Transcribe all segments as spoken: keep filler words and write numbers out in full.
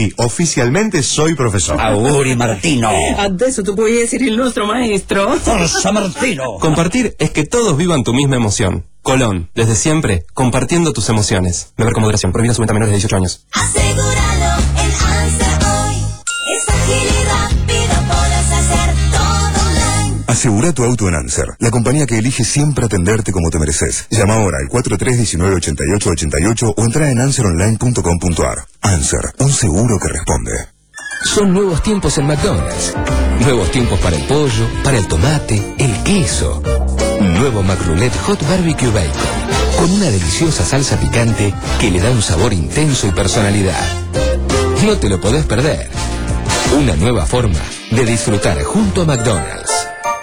Y oficialmente soy profesor. Auguri Martino. Adesso tu puoi essere il nostro maestro. Forza Martino. Compartir es que todos vivan tu misma emoción. Colón, desde siempre, compartiendo tus emociones. Beber con moderación, prohibida su venta a menores de dieciocho años. Asegúralo en ANSER hoy. Es ágil y rápido, podés hacer todo online. Asegura tu auto en ANSER, la compañía que elige siempre atenderte como te mereces. Llama ahora al cuatro tres uno nueve, ocho ocho ocho ocho o entra en anser online punto com punto ar. ANSER, un seguro que responde. Son nuevos tiempos en McDonald's. Nuevos tiempos para el pollo, para el tomate, el queso. Nuevo McRoulette Hot Barbecue Bacon, con una deliciosa salsa picante que le da un sabor intenso y personalidad. No te lo podés perder. Una nueva forma de disfrutar junto a McDonald's.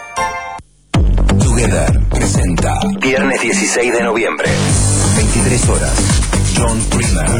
Together presenta viernes dieciséis de noviembre, veintitrés horas. John Primer,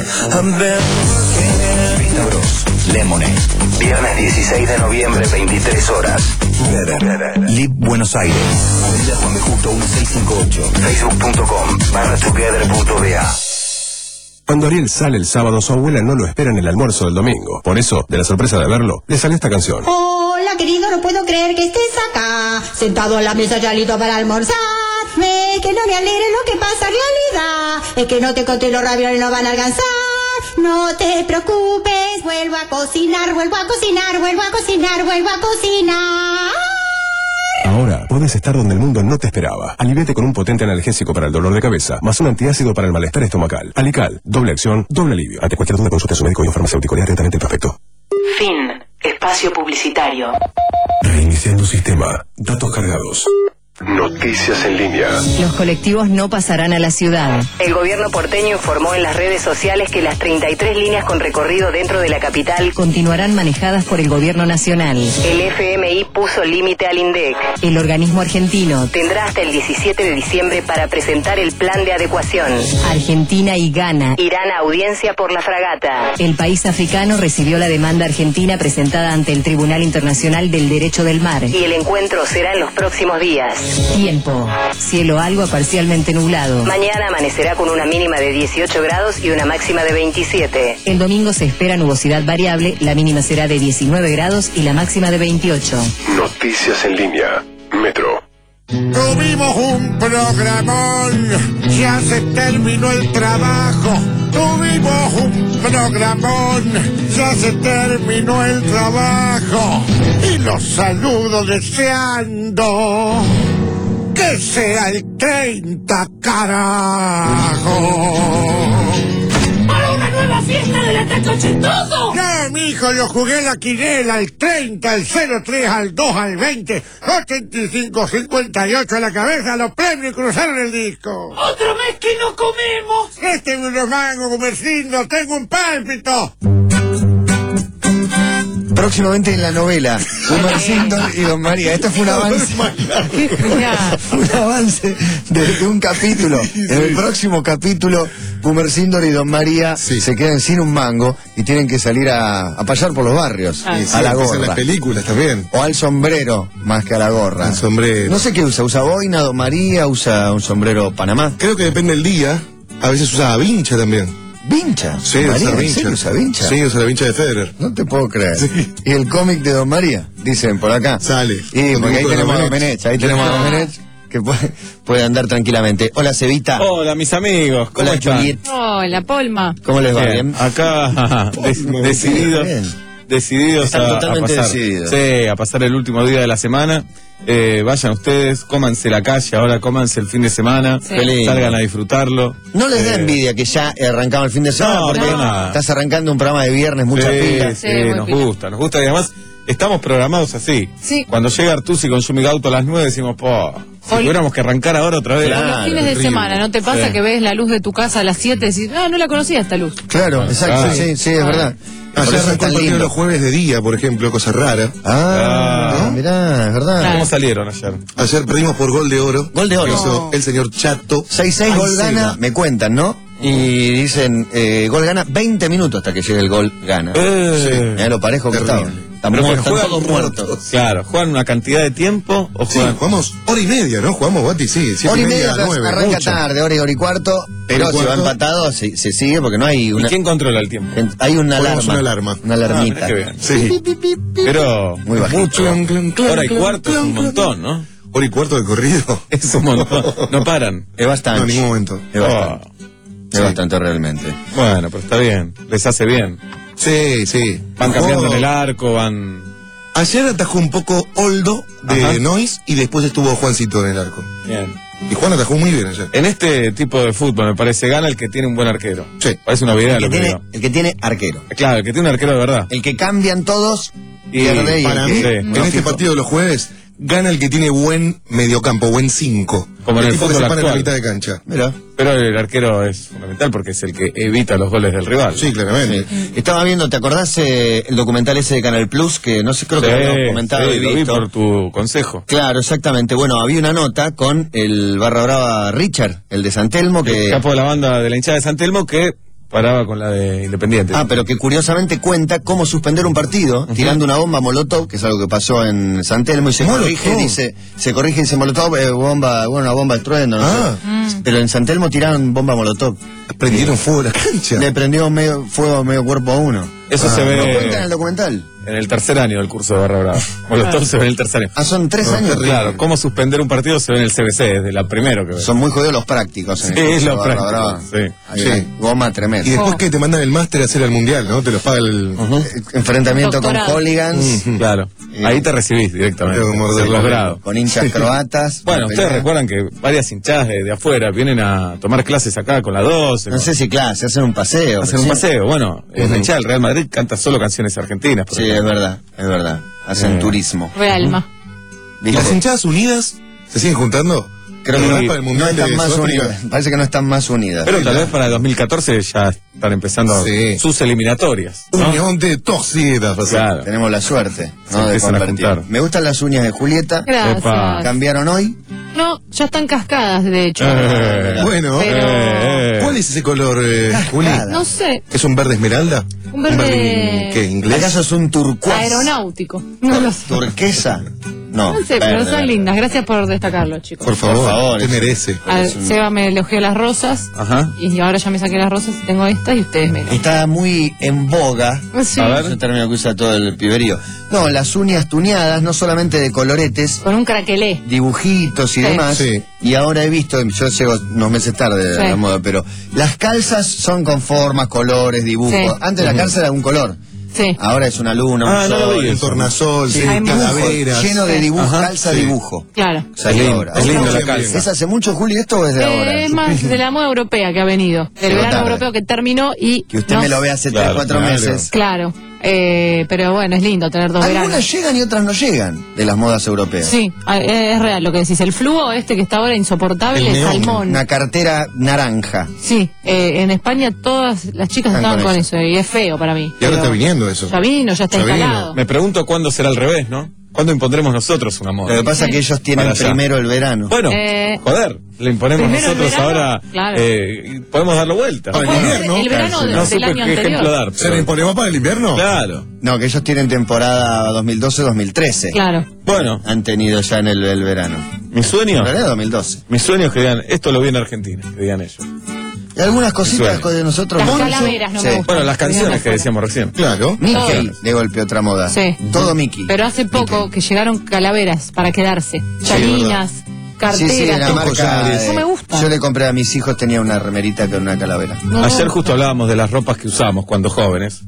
Rita Bros, Lemonade. Viernes dieciséis de noviembre, veintitrés horas. Together, Live Buenos Aires. Avenida Juan B. Justo mil seiscientos cincuenta y ocho. Facebook punto com barra together punto ba. Cuando Ariel sale el sábado, su abuela no lo espera en el almuerzo del domingo. Por eso, de la sorpresa de verlo, le salió esta canción. Hola, querido, no puedo creer que estés acá, sentado en la mesa ya listo para almorzar. Me, que no me alegre lo que pasa en realidad, es que no te conté los ravioles no van a alcanzar. No te preocupes, vuelvo a cocinar, vuelvo a cocinar, vuelvo a cocinar, vuelvo a cocinar. Ahora puedes estar donde el mundo no te esperaba. Aliviate con un potente analgésico para el dolor de cabeza, más un antiácido para el malestar estomacal. Alical, doble acción, doble alivio. Ante cualquier duda, consulte a su médico y un farmacéutico. Lea atentamente el prospecto. Fin. Espacio publicitario. Reiniciando sistema. Datos cargados. Noticias en línea. Los colectivos no pasarán a la ciudad. El gobierno porteño informó en las redes sociales que las treinta y tres líneas con recorrido dentro de la capital continuarán manejadas por el gobierno nacional. El F M I puso límite al INDEC. El organismo argentino tendrá hasta el diecisiete de diciembre para presentar el plan de adecuación. Argentina y Ghana irán a audiencia por la fragata. El país africano recibió la demanda argentina presentada ante el Tribunal Internacional del Derecho del Mar. Y el encuentro será en los próximos días. Tiempo. Cielo algo parcialmente nublado. Mañana amanecerá con una mínima de dieciocho grados y una máxima de veintisiete. El domingo se espera nubosidad variable, la mínima será de diecinueve grados y la máxima de veintiocho. Noticias en línea. Metro. Tuvimos un programón, ya se terminó el trabajo. Tuvimos un programón, ya se terminó el trabajo. Y los saludo deseando que sea el treinta, carajo. ¡Para una nueva fiesta del ataque ochentoso! No, mijo, yo jugué la quinela al treinta, al cero tres, al dos, al veinte, ochenta y cinco, cincuenta y ocho a la cabeza, los premios cruzaron el disco. ¡Otro mes que no comemos! Este es unos mangos, comercindo, tengo un pálpito. Próximamente en la novela, Gumersindo y Don María. Esto fue un avance. un avance de, de un capítulo. En el próximo capítulo, Gumersindo y Don María sí. se quedan sin un mango y tienen que salir a, a pasar por los barrios. Ah, sí, a la gorra. En las películas también. O al sombrero, más que a la gorra. Al sombrero. No sé qué usa. ¿Usa boina, Don María? ¿Usa un sombrero Panamá? Creo que depende del día. A veces usa vincha también. ¿Vincha? Sí, María, usa vincha. ¿Usa vincha? Sí, usa la vincha de Federer. No te puedo creer. Sí. ¿Y el cómic de Don María? Dicen por acá. Sale. Y porque ahí tenemos a Domenech, ahí tenemos a Domenech que puede, puede andar tranquilamente. Hola, Cevita. Hola, mis amigos. ¿Cómo Hola, están? Juliet. Hola, Polma. ¿Cómo les va? Bien. ¿Bien? Acá, des, decididos. Bien. Decididos Están a, totalmente a pasar. decididos. Sí, a pasar el último día de la semana. Eh, vayan ustedes, cómanse la calle, ahora cómanse el fin de semana, sí. salgan a disfrutarlo. No les da eh, envidia que ya arrancamos el fin de semana, no, porque no, estás arrancando un programa de viernes, mucha sí, pila. Sí, Sí, nos pila. gusta, nos gusta y además estamos programados así. Sí. Cuando llega Artusi con Yumi Gauto a las nueve decimos, po, si Ol- tuviéramos que arrancar ahora otra vez. Claro, los fines de terrible. semana, ¿no te pasa Sí. que ves la luz de tu casa a las siete y decís, no, no la conocía esta luz? Claro, exacto, Ah. sí, sí, es Ah. verdad. Por Ayer eso es arrancó tan el partido lindo. los jueves de día, por ejemplo, cosa rara. Ah, Ah. mirá, es verdad. ¿Cómo salieron ayer? Ayer perdimos por gol de oro. Gol de oro. Que hizo el señor Chato. seis seis gol Aiceda. gana, me cuentan, ¿no? Y dicen, eh, gol gana veinte minutos hasta que llegue el gol gana. Eh. Mirá lo parejo que Terrible. estaba. Están, Pero muertos, juegan- están todos muertos. Claro, ¿juegan una cantidad de tiempo o Sí, juegan? jugamos hora y media, ¿no? Jugamos, Guati, sí. Siete Hora y y media, media, nueve. arranca mucho. tarde, hora y hora y cuarto, pero Hora y si va cuarto. empatado se, se sigue porque no hay ¿Y una... quién controla el tiempo? Hay una Ponemos alarma. una alarma. Una Ah, alarmita. mirá qué bien. Sí. Pero Muy bajito. Mucho. Clan, clan, clan, hora y clan, cuarto es clan, un clan. montón, ¿no? Hora y cuarto de corrido. Es un montón. No paran. Es bastante. No, en ningún momento. Es bastante. Oh, Es bastante realmente. bueno, pero está bien. Les hace bien. Sí, sí. Van cambiando Jugó- en el arco, van... Ayer atajó un poco Oldo de Ajá. Nois y después estuvo Juancito en el arco. Bien. Y Juan atajó muy bien ayer. En este tipo de fútbol me parece gana el que tiene un buen arquero. Sí. Parece una vida El lo que, que tiene, digo. el que tiene arquero. Claro, el que tiene un arquero de verdad. El que cambian todos Y pierde y Para el mí, que- en no, este fijo. partido de los jueves, gana el que tiene buen mediocampo, buen cinco. Como en el tipo que fútbol se para en la actual. mitad de cancha. Mirá. Pero el arquero es fundamental porque es el que evita los goles del rival. Sí, claramente. Estaba viendo, ¿te acordás eh, el documental ese de Canal Plus? Que no sé, creo que Sí, lo habíamos comentado sí, y lo vi visto. por tu consejo. Claro, exactamente. Bueno, había una nota con el barra brava Richard, el de San Telmo, El que... capo de la banda de la hinchada de San Telmo que paraba con la de Independiente. Ah, pero que curiosamente cuenta cómo suspender un partido tirando una bomba Molotov, que es algo que pasó en San Telmo, y se Molotov. corrige, dice, se corrige y dice Molotov, eh, bomba, bueno, una bomba de trueno, no Ah. sé. Pero en San Telmo tiraron bomba Molotov. Prendieron fuego a la cancha. Le prendió medio fuego medio cuerpo a uno. Eso Ah, se ¿Lo cuenta en ve el documental? en el tercer año del curso de Barra Brava. Molotov se ve en el tercer año. Ah, son tres No, años. terrible. Claro, cómo suspender un partido se ve en el C B C, desde la primero que ve. Son muy jodidos los prácticos. En Sí, el curso de los Barra prácticos, Brava. sí. Hay Sí. una goma Y tremenda. después que te mandan el máster a hacer el mundial, ¿no? Te lo paga el. Eh, Enfrentamiento con Doctorado. hooligans, Claro, Eh, ahí te recibís directamente. tengo que morder en la los lengua. grados. con hinchas croatas. Bueno, una ustedes pelea. recuerdan que varias hinchadas de, de afuera vienen a tomar clases acá con la doce. No sé si clase, hacen un paseo. Hacen un sí. paseo. Bueno, la hinchada del Real Madrid canta solo canciones argentinas. por Sí, es ejemplo. verdad, es verdad. Hacen Eh. turismo. Realma. ¿Viste? ¿Las hinchadas unidas se siguen juntando? Creo que ¿No no, es para el no mundial están de más Sudáfrica? unidas. Parece que no están más unidas. Pero tal vez para el dos mil catorce ya están empezando Sí. sus eliminatorias. ¿no? Unión de torcidas. o sea. Claro. Tenemos la suerte, Se ¿no? De empiezan a convertir. juntar. Me gustan las uñas de Julieta. Gracias. Epa. Cambiaron hoy. No, ya están cascadas, de hecho. Eh, Bueno, Pero- eh, eh. ¿cuál es ese color, eh, Juli? Cascada. No sé, ¿Es un verde esmeralda? Un verde- ¿Qué? ¿Inglés? ¿Acaso es un turcuaz? aeronáutico. No lo sé. ¿Turquesa? No. No sé, pero verde, son verde. lindas. Gracias por destacarlo, chicos. Por favor, Por favor, te es- merece. A ver, es un- Seba me elogió las rosas Ajá. y ahora ya me saqué las rosas y tengo estas y ustedes me Está muy en boga. Sí. A ver. Es un término que usa todo el piberío. No, las uñas tuneadas, no solamente de coloretes, Con un craquelé. dibujitos y Sí. demás. Sí. Y ahora he visto, yo llego unos meses tarde de Sí. la moda, pero las calzas son con formas, colores, dibujos. Sí. Antes la calza era un color. Sí. Ahora es una luna, un Ah, no lo sol, vi Un eso. tornasol, sí, Hay mucho. calaveras. lleno de dibujo, Ajá, calza sí. dibujo. Claro. Salió Es lindo, ahora. es lindo ¿Es la hace- calza. ¿Es hace mucho, Juli, esto o es de ahora? Eh, es más de la moda europea que ha venido. Del Llegó verano tarde. europeo que terminó y. Que usted no- me lo ve hace Claro, tres, cuatro claro. meses. Claro. Eh, pero bueno, es lindo tener dos veranos. Algunas llegan y otras no llegan de las modas europeas. Sí, a- es real lo que decís. El flujo este que está ahora insoportable, El el neón. salmón. Una cartera naranja. Sí, eh, en España todas las chicas Están estaban con con eso. eso. y es feo para mí. Y ahora Pero está viniendo eso. Ya vino, ya está Ya vino. instalado. Me pregunto cuándo será al revés, ¿no? ¿Cuándo impondremos nosotros una moda? Lo que pasa es que ellos tienen Para allá. primero el verano. Bueno, Eh, joder, le imponemos primero el nosotros verano, ahora. claro. eh, y podemos darlo vuelta. Para el Puede ser invierno. el verano de- no del supe año qué anterior. ejemplo dar. ¿Se le imponemos para el invierno? Claro. No, que ellos tienen temporada dos mil doce dos mil trece. Claro. Bueno, Han tenido ya en el, el verano. mi sueño, En realidad dos mil doce. mi sueño es que digan, esto lo vi en Argentina, que digan ellos. Y algunas cositas Suena. de nosotros. Las no- calaveras no Sí. me gustan. Bueno, las canciones que Afuera. decíamos recién. Claro. Mickey, Todas. de golpe otra moda. Sí. Todo Mickey. Pero hace poco que llegaron calaveras para quedarse. Chalinas, Sí, carteras. sí, de la todo. marca. collares. de- No me gusta. Yo le compré a mis hijos, tenía una remerita con una calavera. No, Ayer no. justo hablábamos de las ropas que usamos cuando jóvenes.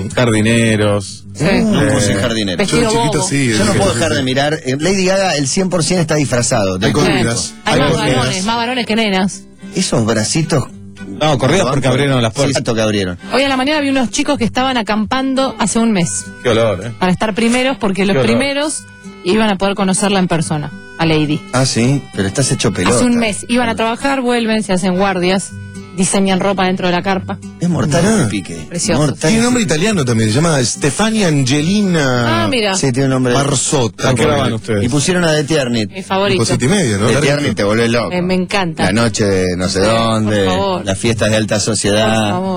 Jardineros. Sí. No Eh, puedo ser jardinero. Vestido Yo de chiquito bobo. sí. Yo no sí, puedo sí, dejar sí. de mirar. eh, Lady Gaga, el cien por ciento está disfrazado. Hay De- corridas. Hay Hay más corridas. varones, más varones que nenas. Esos bracitos. No, corridas porque abrieron las puertas. Exacto, que abrieron. Hoy a la mañana vi unos chicos que estaban acampando hace un mes Qué olor, ¿eh? para estar primeros porque los Qué horror. primeros iban a poder conocerla en persona, a Lady. Ah, sí, pero estás hecho pelota. Hace un mes iban a trabajar, vuelven, se hacen guardias, diseñan ropa dentro de la carpa. Es mortal Ah. el pique. Precioso. Mortal. Tiene nombre italiano también, se llama Stefania Angelina Ah, mira, Sí, tiene un nombre. Marzota. ¿A qué hora van Y ustedes? pusieron a The Tiernit. mi favorito. Tipo siete y media, ¿no? The Larga. Tiernit te vuelve loco. Me, me encanta. La noche de no sé dónde, Por favor. las fiestas de alta Por sociedad. favor.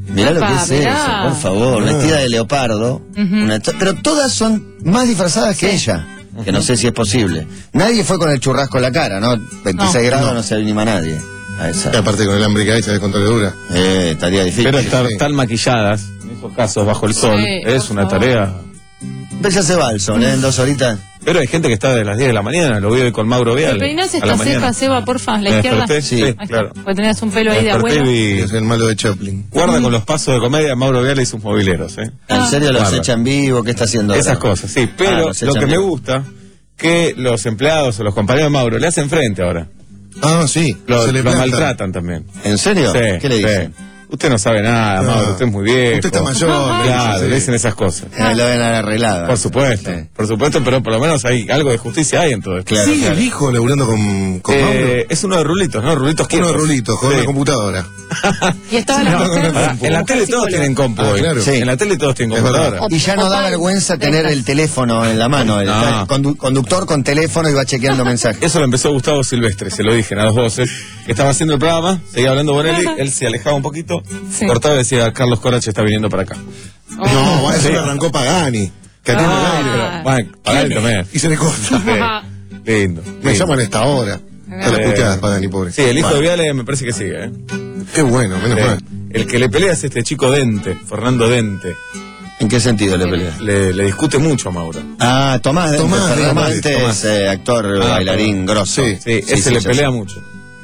Mirá lo que Epa, es mirá. eso, por favor, Ah. vestida de leopardo. Ujú. Una to- pero todas son más disfrazadas que ella, que no sé si es posible. Nadie fue con el churrasco en la cara, ¿no? veintiséis No. grados No. no se anima nadie. A esa. Y aparte con el hambre que hay, ¿sabes cuánto le dura? Eh, estaría difícil. Pero estar sí. tan maquilladas, en esos casos, bajo el sol, Sí, es por una favor. tarea. Pero ya se va el sol, ¿eh? En dos horitas. Pero hay gente que está de las diez de la mañana, lo vi hoy con Mauro ¿Te Viale. peinás a la esta mañana. ceja, Seba, porfa? La Me izquierda. desperté, sí, Ahí está. claro. Porque tenías un pelo ahí de Desperté abuelo. y Es el malo de Chaplin. guarda con los pasos de comedia Mauro Viale y sus mobileros, ¿eh? ¿En serio los Guarda. echan vivo? ¿Qué está haciendo Esas ahora? cosas, sí. Pero Ah, los lo echan que me vivo. gusta, que los empleados o los compañeros de Mauro le hacen frente ahora. Ah, sí. Lo, se le lo planta. maltratan también. ¿En serio? Sí, ¿Qué le sí. dicen? Usted no sabe nada, No. Mauro, usted es muy viejo. Usted está mayor. Claro, sí. le dicen esas cosas. Eh, lo ven arreglado. Por supuesto, Sí. por supuesto, pero por lo menos hay algo de justicia hay en todo esto. Claro, ¿Sigue claro. el hijo laburando con, con Eh, Mauro? es uno de Rulitos, ¿no? Rulitos Uno de quietos. rulitos, con Sí. una computadora. Y estaba la No, mujer. pará, en la tele todos tienen compu Ah, hoy. claro. Sí. En la tele todos tienen Es computadora. verdad. Y ya no da Opal, vergüenza tener estas. el teléfono en la mano. El No. condu- conductor con teléfono y va chequeando mensajes. Eso lo empezó Gustavo Silvestre, se lo dije en a dos voces. Estaba haciendo el programa, seguía hablando Bonelli, él se alejaba un poquito, Sí. cortaba y decía, Carlos Corache está viniendo para acá. Oh. No, bueno, eso Sí. lo arrancó Pagani. Que atiende Ah. el aire. Pero, bueno, para él también. Y se le corta. Sí. Lindo. Me lindo. llaman a esta hora. Está la Eh, puteada, Pagani, pobre. Sí, el hijo Bueno, de Viale me parece que sigue, ¿eh? Qué bueno, menos Sí. mal. El que le pelea es este chico Dente, Fernando Dente. ¿En qué sentido le pelea? Le, le discute mucho a Mauro. Ah, Tomás Dente. Tomás Fernando Dente, Dente Tomás. es eh, actor, Ah, bailarín, grosso. Sí, Sí, ese le ya pelea sé. mucho.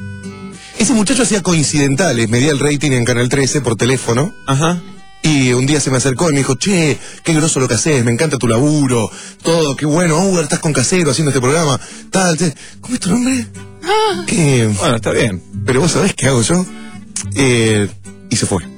Ese muchacho hacía coincidentales, medía el rating en Canal trece por teléfono. Ajá. Y un día se me acercó y me dijo, che, qué groso lo que haces, me encanta tu laburo, todo, qué bueno, Uber, estás con Casero haciendo este programa, tal, tal. ¿Cómo es tu nombre? ¿Qué? Bueno, está bien. Pero vos sabés qué hago yo. Eh, y se fue.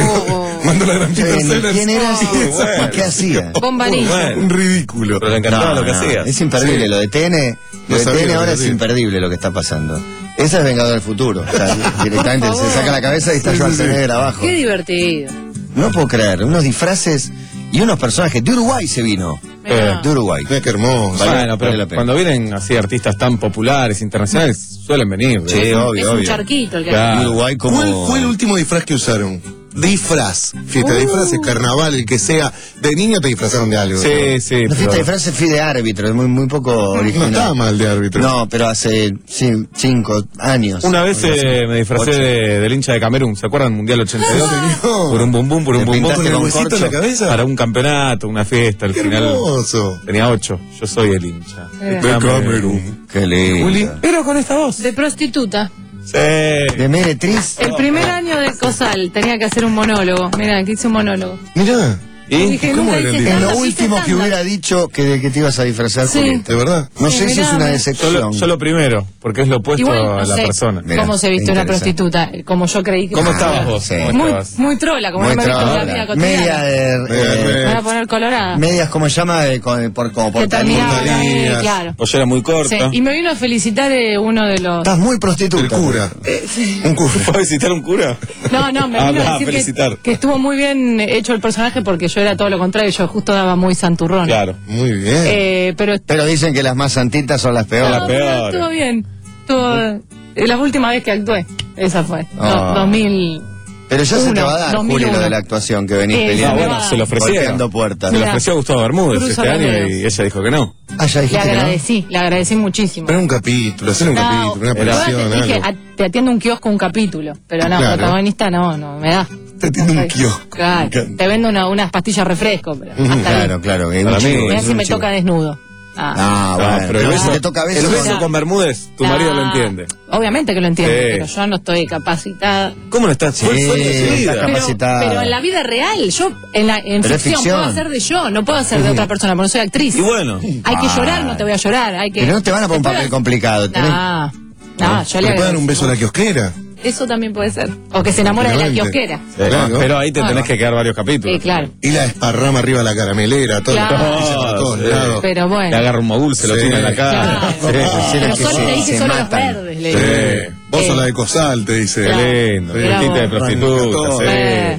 Mandó la gran Peter Sí, Sellers. ¿quién era? Sí, ¿Y bueno. qué hacía? Bombanilla. Bueno. Un ridículo. Pero le encantaba No, lo que no, hacía. Es imperdible, Sí. lo de T N, No lo de sabía T N lo ahora que es hacía. imperdible lo que está pasando. Esa es Vengador del Futuro. O sea, directamente Por se favor. saca la cabeza y está Sí, sí, Schwarzenegger sí. abajo. Qué divertido. No puedo creer, unos disfraces y unos personajes. De Uruguay se vino. Mirá. De Uruguay. Mira qué hermoso. Vale, Bueno, pero vale la pena. cuando vienen así artistas tan populares, internacionales, suelen venir. Sí, ¿eh? obvio, Es un obvio. charquito el que Claro. De Uruguay como... ¿Cuál fue el último disfraz que usaron? Disfraz. Fiesta de Uh. disfraces, carnaval, el que sea. De niño te disfrazaron de algo. Sí, sí. La pero- fiesta de disfraces fui de árbitro, es muy, muy poco No original. estaba mal de árbitro. No, pero hace sí, cinco años. Una vez eh, me disfracé Ocho. de, del hincha de Camerún, ¿se acuerdan? Mundial ochenta y dos. señor. Por un bum bum, por un ¿Te bum bum. pintaste con el con huesito corcho? en la cabeza? Para un campeonato, una fiesta, al Qué final. hermoso. Tenía ocho, yo soy el hincha. De Camerún. Qué lindo. Juli, pero con esta voz. De prostituta. Sí. De Meretriz. El primer año de Cosal tenía que hacer un monólogo. Mira, que hice un monólogo. Mirá. ¿Y? Dije, ¿Cómo nunca era el hice día? Es lo stand-up, hice último que stand-up. hubiera dicho que, de que te ibas a disfrazar, Sí. Julieta. ¿De verdad? No Sí, sé si mirá, es una me- decepción. Yo lo, yo lo primero, porque es lo opuesto Igual a no la sé persona. Mira, cómo se viste una interesante. prostituta, como yo creí que ¿Cómo se estabas vestía. vos? Sí. ¿Cómo Muy, estabas? muy trola, como no me he visto en la vida cotidiana. Media de... Media eh, de- Me voy a poner colorada. medias, ¿cómo se llama? De, con, por, como Que portalín. terminaba, eh, Portalías. claro. Pollera muy Sí, corta. y me vino a felicitar eh, uno de los... Estás muy prostituta. El cura. Un cura. ¿Fue a visitar un cura? No, no, me Ah, vino va, a decir felicitar. que, que estuvo muy bien hecho el personaje porque yo era todo lo contrario, yo justo daba muy santurrón. Claro. Muy bien. Eh, pero Pero dicen que las más santitas son las peores. las no, pero peores. estuvo bien. Estuvo, eh, la última vez que actué, esa fue. Ah. Do- dos mil. Pero ya se te Uno, va a dar, dos mil Juli, lo uno. de la actuación que venís Eh, peleando. Ah, bueno, se lo ofrecieron. Golpeando puertas. Se lo Mira. ofreció a Gustavo Bermúdez Cruzo este los año dedos. y ella dijo que no. Ah, ya Le dijiste que no. agradecí, le agradecí muchísimo. Pero un capítulo, hacer un No, capítulo, una era- yo te aparición, dije, algo. a- te atiendo un kiosco, un capítulo. Pero no, Claro. protagonista no, no, me da. Te atiende un Soy- kiosco. Claro, Me encanta. te vendo una- unas pastillas refresco, pero hasta ahí. Claro, claro. Que Para un mí- chivo, Mirá es si un me chivo. toca desnudo. Ah, Ah, No, bueno. pero el si beso, te toca el beso, beso no. con Bermúdez, tu Ah, marido lo entiende. Obviamente que lo entiendo, Sí. pero yo no estoy capacitada. ¿Cómo no estás? Sí, Fue el sueño de su está vida. Pero, capacitada. pero en la vida real, yo en, la, en Pero es ficción, ficción. puedo hacer de yo, no puedo hacer de otra persona, porque no soy actriz. Y bueno, Hay que llorar, no te voy a llorar. Hay que... Pero no te van a poner un Después- papel complicado. tenés- No, no, yo le ¿Le puede dar agradezco. un beso a la kiosquera? Eso también puede ser. O que se enamora de la Tranquilamente. kiosquera. eh, Claro. pero ahí te Ah. tenés que quedar varios capítulos. Sí, claro. Y la esparrama arriba de la caramelera, todo. Claro. la pastilla para todos Sí. lados. Pero Le bueno. agarra un mogul, se lo Sí. tira en la cara. Claro. Sí. Pero que solo se- le dije se solo los matan. verdes. Le Sí. dije. Vos Eh, sos la de Cosal, te dice. Claro. Qué lindo, Mirá quita de vos. prostituta, sí. Eh,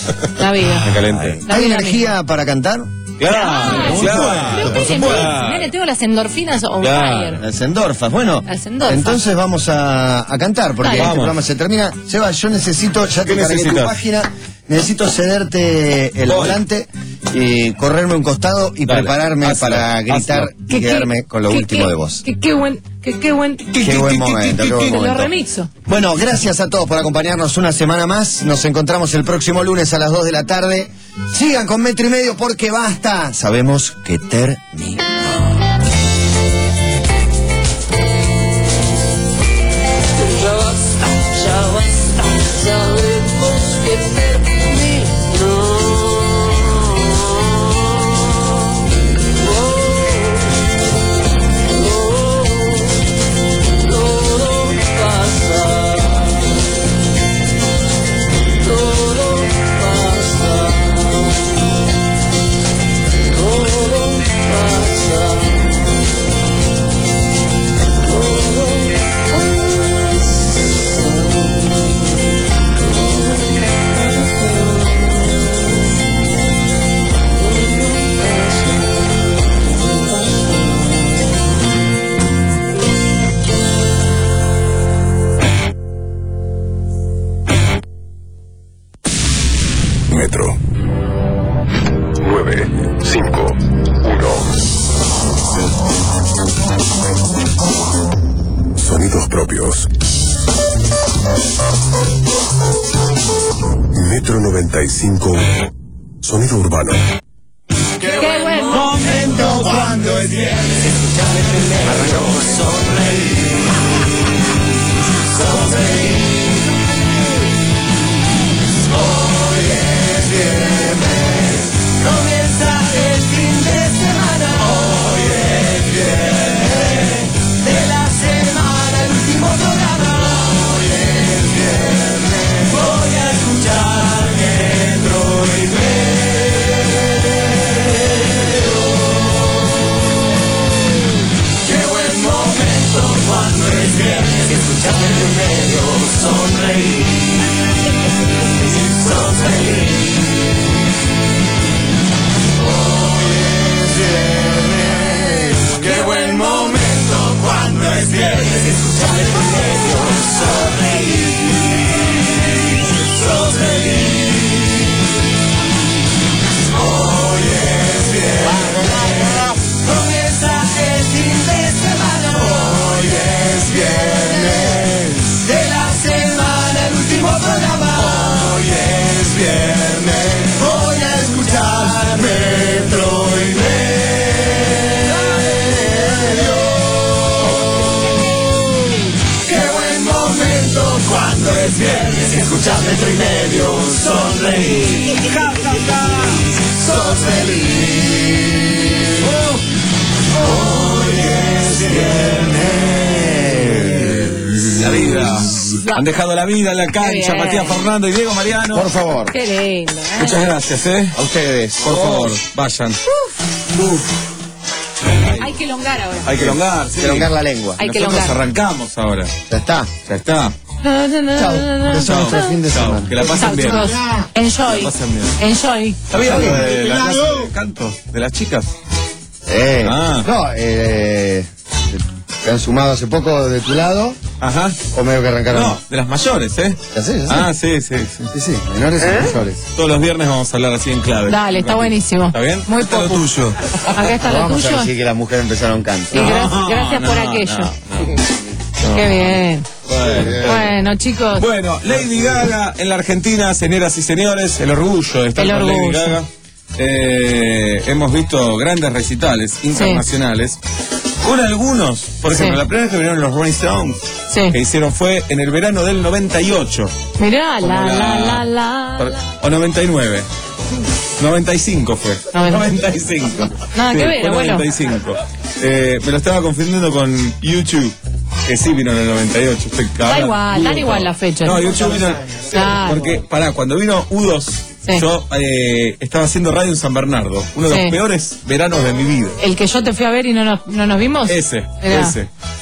La vida. Me calenté. La ¿Hay vida energía para cantar? Claro, Ay, claro, pero por miren, supuesto. miren, tengo las endorfinas on Claro. fire. Las endorfas. Bueno, Las endorfas. entonces vamos a, a cantar, porque Dale. este Vamos. programa se termina. Seba, yo necesito, ya te ¿Qué cargué tu necesitas? página, necesito cederte el Voy. volante y correrme un costado y Dale, prepararme hazlo, para gritar hazlo. y ¿Qué- quedarme qué- con lo qué- último qué- de vos. Qué, qué buen, qué, qué buen, Qué buen momento, qué buen te lo momento. remixo. Bueno, gracias a todos por acompañarnos una semana más. Nos encontramos el próximo lunes a las dos de la tarde. Sigan con Metro y Medio porque basta. Sabemos que termina. Ya basta, ya basta, sabemos que terminó. Oh, oh, todo pasa, todo pasa, todo pasa, todo Metro. nueve, cinco, uno. Sonidos propios. Metro noventa y cinco. Sonido urbano. Qué buen momento cuando es viernes. Arrancamos sonreír. Sonreír. Hoy es viernes. Comienza el fin de semana. Hoy es viernes. De la semana, el último programa. Hoy es viernes. Voy a escuchar Metro y Medio. Qué buen momento cuando es viernes y escuchar Metro y Medio. Sonreír, sonreír. Hoy es viernes. Qué buen momento cuando es viernes y escuchar Metro y Medio. Sonreír, sonreír. Hoy es viernes. Comienza el fin de semana. Hoy es viernes. De la semana, el último programa. Hoy es viernes. Voy a escuchar Metro y Medio. Qué buen momento cuando es viernes y escuchar Metro y Medio. Sonreír. Sos feliz. Hoy es viernes. La vida. Han dejado la vida en la Qué cancha bien. Matías Fernando y Diego Mariano. Por favor. Qué lindo, ¿eh? Muchas gracias, ¿eh? A ustedes. Por favor, vayan. Hay que elongar ahora. Hay que elongar, sí. Hay que elongar la lengua. Hay que Nosotros elongar. arrancamos ahora. Ya está. Ya está. Chao. Chao. Eso es nuestro fin de Chao. semana. Que la pasen Chao, bien. chicos. Enjoy. Que la pasen bien. Enjoy. ¿Está bien lo de la clase de canto de las chicas? Eh, Ah. No, eh. ¿Te han sumado hace poco de tu lado? Ajá. ¿O medio que arrancaron? No, de las mayores, ¿eh? Ya sé, ya sé. Ah, sí, sí, sí. Sí, sí, menores y mayores. Todos los viernes vamos a hablar así en clave. Dale, está buenísimo. ¿Está bien? Muy Está lo poco. tuyo. Acá está No lo vamos a tuyo. decir que las mujeres empezaron canto. Y gracias, No, gracias por no, aquello. no, no. Qué bien. Bueno. Bueno, chicos. Bueno, Lady Gaga en la Argentina, señoras y señores, el orgullo de estar El con Lady orgullo. Gaga. Eh, hemos visto grandes recitales internacionales. Con algunos, por ejemplo, Sí. la primera vez que vinieron los Rolling Stones, Sí. que hicieron fue en el verano del noventa y ocho. Mirá, Como la, la- la, la, la. O noventa y nueve. noventa y cinco fue. Noventa. noventa y cinco. Nada que ver, fue abuelo. noventa y cinco. Eh, me lo estaba confundiendo con YouTube, que sí vino en el noventa y ocho. Estoy Da cagado. igual, dan igual la fecha. No, YouTube vino. Claro. Porque, pará, cuando vino U dos, Sí. yo eh, estaba haciendo radio en San Bernardo. Uno de Sí. los peores veranos de mi vida. El que yo te fui a ver y no nos, no nos vimos. Ese, Mirá. ese.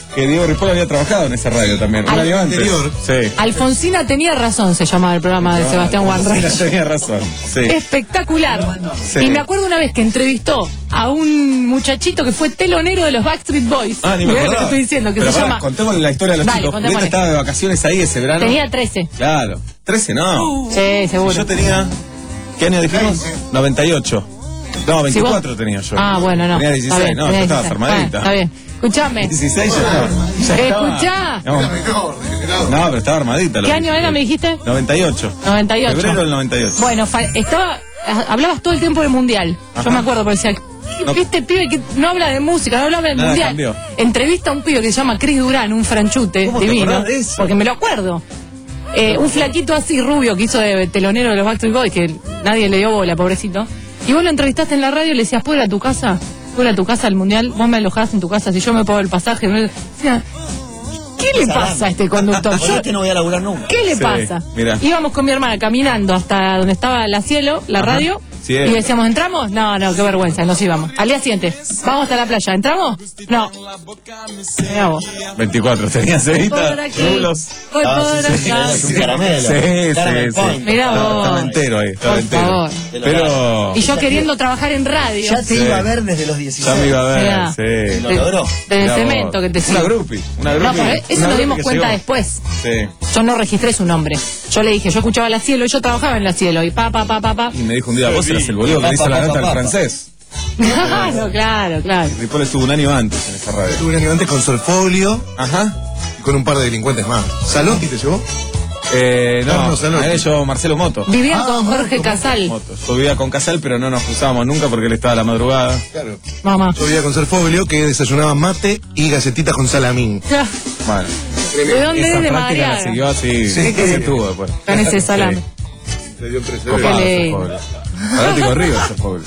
que Diego Ripoll había trabajado en esa radio también, un Al- año antes. anterior. Sí. Alfonsina tenía razón, se llamaba el programa de Sebastián Wanreich. Sí, tenía razón. Sí. Espectacular. Sí. Y me acuerdo una vez que entrevistó a un muchachito que fue telonero de los Backstreet Boys. Ah, ni me Mirá lo que acordaba. estoy diciendo, que Pero se pará, llama... contémosle la historia de los Dale, chicos. contémosle. Julieta estaba de vacaciones ahí ese verano. Tenía trece. Claro. trece no. Sí, seguro. Yo tenía... ¿Qué año dijimos? noventa y ocho. No, veinticuatro Si vos- tenía yo. Ah, bueno, no. Tenía Está dieciséis, bien, no, tenía yo estaba dieciséis. armadita. Bueno, está bien. Escuchame. dieciséis ya estaba. Ya estaba. Escuchá. No, no, pero estaba armadita. ¿Qué año era, me dijiste? noventa y ocho. noventa y ocho. Febrero del noventa y ocho. Bueno, fa- estaba... Hablabas todo el tiempo del mundial. Ajá. Yo me acuerdo, porque decía... No. Este pibe que no habla de música, no habla del Nada mundial. cambió. Entrevista a un pibe que se llama Chris Durán, un franchute ¿Cómo te divino. acordás de eso? Porque me lo acuerdo. Eh, un flaquito así rubio que hizo de telonero de los Backstreet Boys, que nadie le dio bola, pobrecito. Y vos lo entrevistaste en la radio y le decías, ¿puedo ir a tu casa? ¿Puedo ir a tu casa al mundial? Vos me alojás en tu casa, si yo me pago el pasaje. ¿No? O sea, ¿qué le pasa a este conductor? Yo que no voy a laburar nunca. ¿Qué le Sí, pasa? mirá. Íbamos con mi hermana caminando hasta donde estaba la Cielo, la Ajá. radio, Sí, y eh. decíamos, ¿entramos? No, no, qué vergüenza, nos íbamos. Al día siguiente, vamos hasta la playa, ¿entramos? No. Mirá vos. veinticuatro, tenía cevita, Por aquí, rulos. voy Ah, por sí, sí, acá. es un caramelo. Sí, Caramel sí, sí. point. Mirá Estaba- vos. Estaba entero ahí, estaba Por entero. favor. Pero... Y yo queriendo trabajar en radio. Ya te Sí. iba a ver desde los dieciséis. Ya me iba a ver, Mirá. sí. Lo logró. De Mirá cemento vos. que te Una sigo. groupie, una No, groupie. pero eso Una nos dimos groupie que cuenta llegó. después. Sí. Yo no registré su nombre. Yo le dije, yo escuchaba la Cielo y yo trabajaba en la Cielo. Y pa, pa, pa, pa, pa. Y me dijo un día, vos eras el boludo que le hizo la nota al francés. Claro, claro, claro. Ripoll estuvo un año antes en esa radio. Estuve un año antes con Solfolio Ajá. y con un par de delincuentes más. ¿Salotti te llevó? Eh, no, Carlos Salotti. a él yo Marcelo Moto. Vivían Ah, con Jorge Marco, Casal. Moto. Yo vivía con Casal, pero no nos cruzábamos nunca porque él estaba a la madrugada. Claro. Mamá. Yo vivía con Solfolio que desayunaba mate y galletitas con salamín. Bueno, ¿De dónde esa es de práctica la Madariaga? siguió así. Sí. Sí, se tuvo después. Con ese salame. Sí. Le dio tres Copado, Qué ese lindo. pobre. Fanático de River, ese pobre.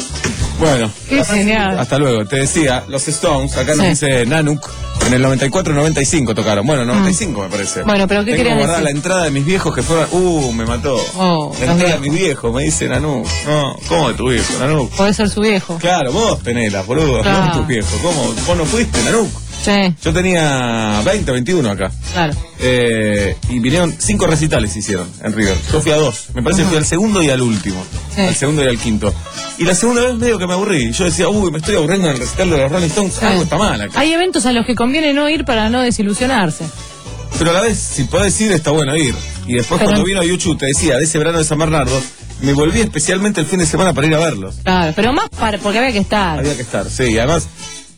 Bueno, Qué genial. hasta luego. Te decía, los Stones, acá nos Sí. dice Nanook, en el noventa y cuatro noventa y cinco tocaron. Bueno, noventa y cinco me parece. Bueno, pero ¿qué Tengo querían guardada decir? la entrada de mis viejos que fueron... Uh, me mató. Oh, la los entrada de viejos. mis viejos, me dice Nanook. No, ¿cómo de tu viejo, Nanook? Podés ser su viejo. Claro, vos tenela, boludo, Claro. no tu viejo. ¿Cómo? ¿Vos no fuiste, Nanook? Sí, Yo tenía veinte, veintiuno acá. claro. Eh, y vinieron cinco recitales hicieron en River. Yo fui a dos. Me parece que fui al segundo y al último. Sí. Al segundo y al quinto. Y la segunda vez medio que me aburrí. Yo decía, uy, me estoy aburriendo en el recital de los Rolling Stones. Sí. Algo está mal acá. Hay eventos a los que conviene no ir para no desilusionarse. Pero a la vez, si podés ir, está bueno ir. Y después Pero- cuando vino YouTube, te decía, de ese verano de San Bernardo, me volví especialmente el fin de semana para ir a verlos. Claro, pero más para, porque había que estar. Había que estar, sí. Y además,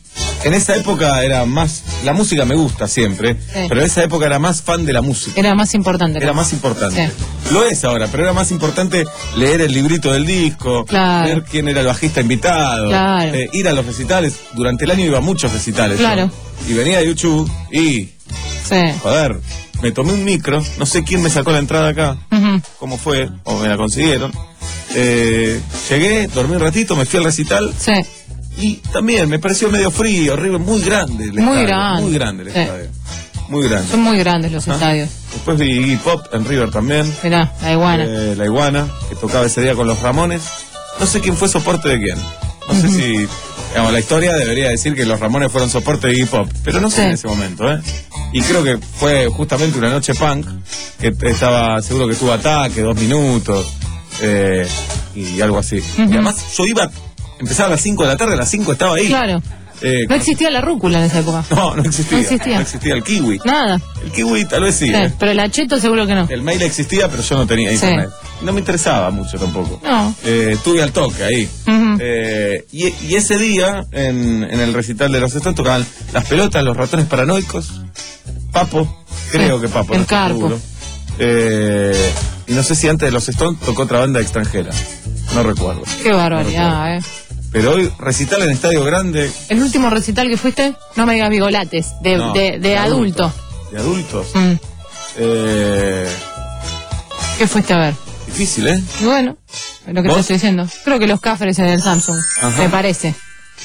en esa época era más... La música me gusta siempre, pero en esa época era más fan de la música. Era más importante. Era más importante. Sí. Lo es ahora, pero era más importante leer el librito del disco, Claro. ver quién era el bajista invitado, Claro. eh, ir a los recitales. Durante el año iba a muchos recitales. Claro. yo. Y venía a YouTube y, Sí. joder, me tomé un micro, no sé quién me sacó la entrada acá, Ujú. cómo fue, o me la consiguieron. Eh, llegué, dormí un ratito, me fui al recital. Sí. Y también me pareció medio frío, horrible, muy grande el Muy estadio. grande. Muy grande el Sí. estadio. Muy grande. Son muy grandes los Ajá. estadios. Después vi Iggy Pop en River también. Mirá, la iguana. Eh, la iguana, que tocaba ese día con los Ramones. No sé quién fue soporte de quién. No sé si... Digamos, la historia debería decir que los Ramones fueron soporte de Iggy Pop. Pero no sé Sí. en ese momento, ¿eh? Y creo que fue justamente una noche punk, que estaba seguro que tuvo Ataque, dos minutos, eh, y algo así. Y además yo iba... Empezaba a las cinco de la tarde, a las cinco estaba ahí. Claro. Eh, No existía la rúcula en esa época. no, no existía. No existía. No existía el kiwi. Nada. El kiwi tal vez sí. Sí, ¿eh? pero el acheto seguro que no. El mail existía, pero yo no tenía Sí. internet. No me interesaba mucho tampoco. No. Eh, estuve al toque ahí. Ujú. Eh, y, y ese día, en, en el recital de los Stones, tocaban Las Pelotas, Los Ratones Paranoicos, Papo, creo Sí, que Papo, el no estoy Carpo. seguro. Eh, y no sé si antes de los Stones tocó otra banda extranjera. No recuerdo. Qué barbaridad, eh. Pero hoy, recital en Estadio Grande, El último recital que fuiste, no me digas bigolates, de, No, de, de, de adulto. de adultos. Mm. Eh, ¿Qué fuiste a ver? difícil, ¿eh? Y bueno, es lo que ¿Vos? te estoy diciendo. Creo que los Cafres en el Samsung. Ajá. Me parece.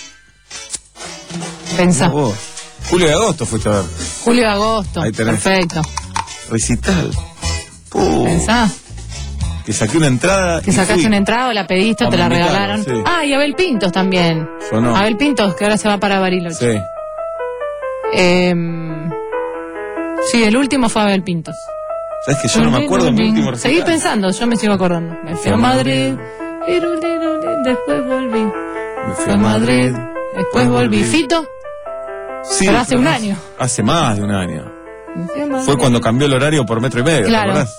Pensá. Vos. Julio de agosto fuiste a ver. Julio de agosto. Ahí tenés. Perfecto. Recital. Puh, Pensá. que saqué una entrada. Que y sacaste fui. una entrada o la pediste o Ah, te la me invitaron, regalaron. sí. Ah, y Abel Pintos también. Yo no. Abel Pintos, que ahora se va para Bariloche. Sí. Eh, sí, el último fue Abel Pintos. ¿Sabes que yo no me acuerdo de mi último recital? Seguí pensando, yo me sigo acordando. Me fui a Madrid, después volví. Me fui a Madrid, después volví. ¿Fito? Sí, pero hace un año. Hace más de un año. Fue cuando cambió el horario por metro y medio, claro. ¿te acordás?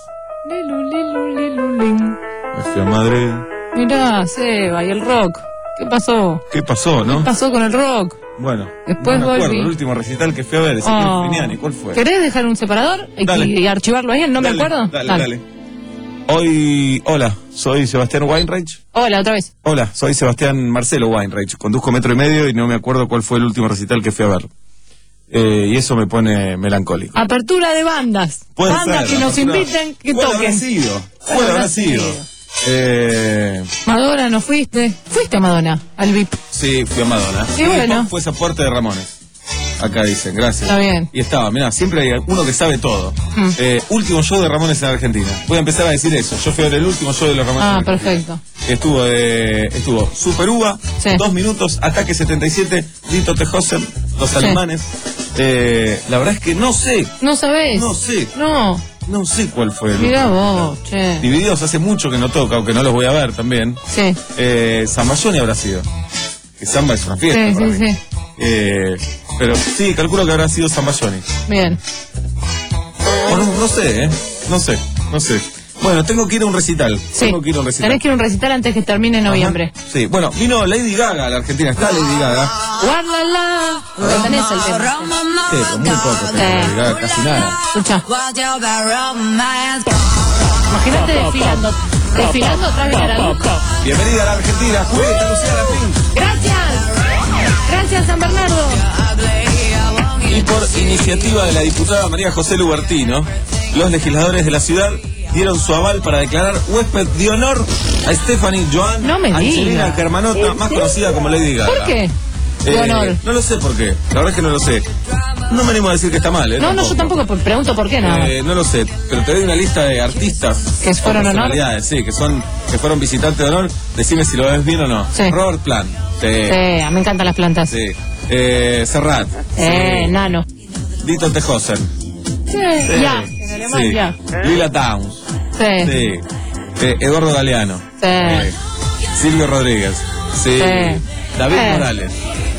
Me fui a Madrid. Mirá, Seba, y el rock. ¿Qué pasó? ¿Qué pasó, no? ¿Qué pasó con el rock? Bueno, después no me acuerdo, volví. el último recital que fui a ver, Ezequiel oh. Finiani, ¿cuál fue? ¿Querés dejar un separador y, y archivarlo ahí? ¿No dale, me acuerdo? Dale, dale, dale. Hoy, hola, soy Sebastián Weinreich. Hola, otra vez. Hola, soy Sebastián Marcelo Weinreich. Conduzco metro y medio y no me acuerdo cuál fue el último recital que fui a ver. Eh, y eso me pone melancólico. Apertura de bandas. Puede bandas ser, que nos apertura... inviten, que ¿Cuál toquen. Habrá sido? ¿Cuál habrá sido? Eh... Madonna, ¿no fuiste? ¿Fuiste a Madonna? Al V I P. Sí, fui a Madonna. Y bueno. Fue esa puerta de Ramones. Acá dicen, gracias. Está bien. Y estaba, mirá, siempre hay uno que sabe todo. Mm. Eh, último show de Ramones en Argentina. Voy a empezar a decir eso. Yo fui a ver el último show de los Ramones. Ah, perfecto. Estuvo eh, estuvo Super Uva, sí. dos minutos, Ataque setenta y siete, Dito Tejosen, los sí. alemanes. Eh, la verdad es que no sé. ¿No sabés? No sé. No. No sé cuál fue el Mirá último. vos, che. Divididos hace mucho que no toca, aunque no los voy a ver también. Sí. Eh, Zambayoni habrá sido. Que Samba es una fiesta. Sí, para sí, mí. sí. Eh, pero sí, calculo que habrá sido Zambayoni. Bien. O no, no sé, ¿eh? No sé, no sé. Bueno, tengo que ir a un recital. Sí. Tengo que ir a un recital. Tenés que ir a un recital antes que termine noviembre. Ajá. Sí, bueno, vino Lady Gaga a la Argentina. Está Lady Gaga. Guardala. Lo tenés el tema. Sí, pero muy poco. Sí. Lady Gaga, casi nada. Escucha. Imagínate desfilando. Desfilando atrás de Araújo. Bienvenida a la Argentina, Julieta Luciana Pink. Gracias. Gracias, San Bernardo. Y por iniciativa de la diputada María José Lubertino, los legisladores de la ciudad dieron su aval para declarar huésped de honor a Stephanie Joan no me Angelina diga. Germanota, más conocida como Lady Gaga. ¿Por qué? De Eh, honor. No lo sé por qué, la verdad es que no lo sé. No me animo a decir que está mal, ¿eh? No, Tampoco. no, yo tampoco, por- pregunto por qué nada. Eh, no lo sé, pero te doy una lista de artistas ¿Que fueron o honor? personalidades, sí, que son que fueron visitantes de honor. Decime si lo ves bien o no. Sí. Robert Plant. Sí. Sí, a mí me encantan las plantas. Sí. Eh, Serrat. Eh, Sí. nano. Dito Tejosen. Sí, Sí. ya. En alemán, Sí. ya. Lila Downs. Sí. Sí. Eh, Eduardo Galeano. Sí. Eh, Silvio Rodríguez. Sí. Sí. David Eh. Morales.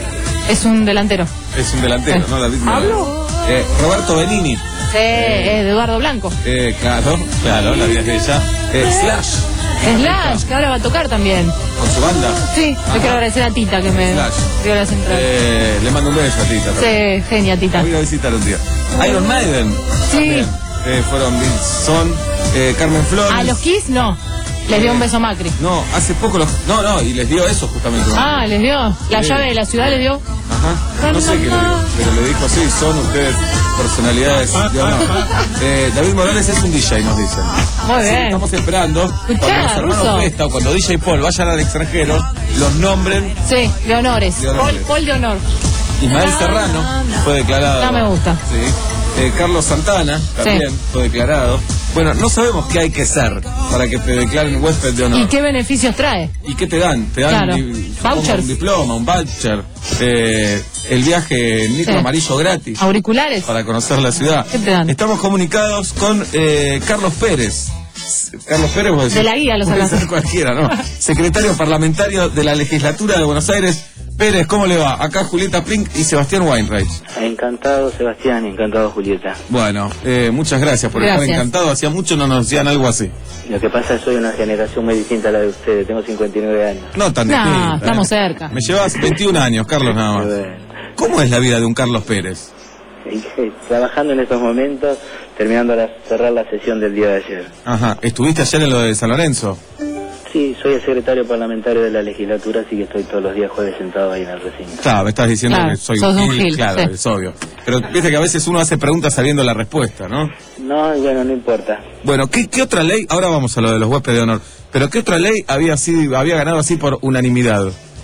Es un delantero. Es un delantero, Eh. ¿no? David Morales. ¿Hablo? Eh, Roberto Benini. Sí, es de Eduardo Blanco. Eh, claro, claro, la vida es de ella. Eh, Slash. Slash, que ahora va a tocar también. Con su banda. Sí, le quiero agradecer a Tita que me Slash. dio la central. Eh, le mando un beso a Tita. Sí, genia, Tita. Voy a visitar un día. Iron Maiden. Sí. También. Eh, fueron Bill Son, eh, Carmen Flores. A los Kiss no. Les dio un beso a Macri. No, hace poco los. No, no, y les dio eso justamente. Ah, les dio. La Sí. llave de la ciudad les dio. Ajá. No sé qué le dijo, pero le dijo así, son ustedes personalidades de honor. Eh, David Morales es un D J, nos dicen. Muy Sí, bien. estamos esperando cuando los hermanos Russo. Festa o cuando D J Paul vayan al extranjero, los nombren. Sí, de honores. De honores. Paul, Paul de honor. Ismael Serrano fue declarado. No me gusta. Sí. Eh, Carlos Santana también Sí. fue declarado. Bueno, no sabemos qué hay que ser para que te declaren huésped de honor. ¿Y qué beneficios trae? ¿Y qué te dan? Te dan Claro. di- supongo, Vouchers. un diploma, un voucher, eh, el viaje en micro Sí. amarillo gratis Auriculares. para conocer la ciudad. ¿Qué te dan? Estamos comunicados con eh, Carlos Pérez. Carlos Pérez, vos decís, De la guía los puede hablas. ser cualquiera, ¿no? Secretario parlamentario de la Legislatura de Buenos Aires. Pérez, ¿cómo le va? Acá Julieta Pink y Sebastián Weinreich. Encantado, Sebastián, encantado, Julieta. Bueno, eh, muchas gracias por Gracias. estar encantado. Hacía mucho no nos decían algo así. Lo que pasa es que soy una generación muy distinta a la de ustedes, tengo cincuenta y nueve años. No tan No, distinta, estamos ¿eh? cerca. Me llevas veintiún años, Carlos, nada más. ¿Cómo es la vida de un Carlos Pérez? Y, eh, Trabajando en estos momentos, terminando de cerrar la sesión del día de ayer. Ajá. ¿Estuviste ayer en lo de San Lorenzo? Sí, soy el secretario parlamentario de la legislatura, así que estoy todos los días jueves sentado ahí en el recinto. Claro, me estás diciendo Claro, que soy sos un un gil, gil, claro, sí. es obvio. Pero viste que a veces uno hace preguntas sabiendo la respuesta, ¿no? No, bueno, no importa. Bueno, ¿qué, qué otra ley? Ahora vamos a lo de los huéspedes de honor. Pero ¿qué otra ley había sido, había ganado así por unanimidad?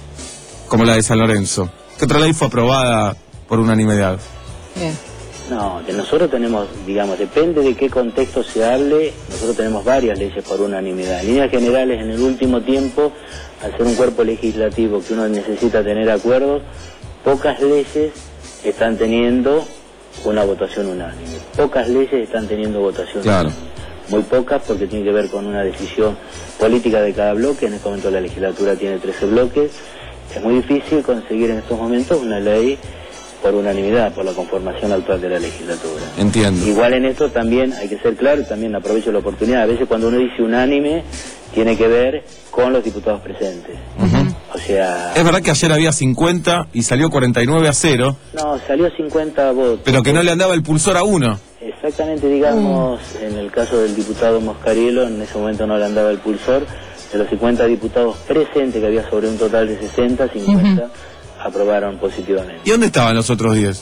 Como la de San Lorenzo. ¿Qué otra ley fue aprobada por unanimidad? No, que nosotros tenemos, digamos, depende de qué contexto se hable, nosotros tenemos varias leyes por unanimidad. En líneas generales, en el último tiempo, al ser un cuerpo legislativo que uno necesita tener acuerdos, pocas leyes están teniendo una votación unánime. Pocas leyes están teniendo votación Claro. unánime. Muy pocas porque tiene que ver con una decisión política de cada bloque. En este momento la legislatura tiene trece bloques. Es muy difícil conseguir en estos momentos una ley por unanimidad, por la conformación actual de la legislatura. Entiendo. Igual en esto también hay que ser claro y también aprovecho la oportunidad. A veces cuando uno dice unánime, tiene que ver con los diputados presentes. Ujú. O sea... Es verdad que ayer había cincuenta y salió cuarenta y nueve a cero, No, salió cincuenta votos. pero que no le andaba el pulsor a uno. Exactamente, digamos, mm. en el caso del diputado Moscariello, en ese momento no le andaba el pulsor. De los cincuenta diputados presentes, que había sobre un total de sesenta, cincuenta uh-huh. aprobaron positivamente. ¿Y dónde estaban los otros diez?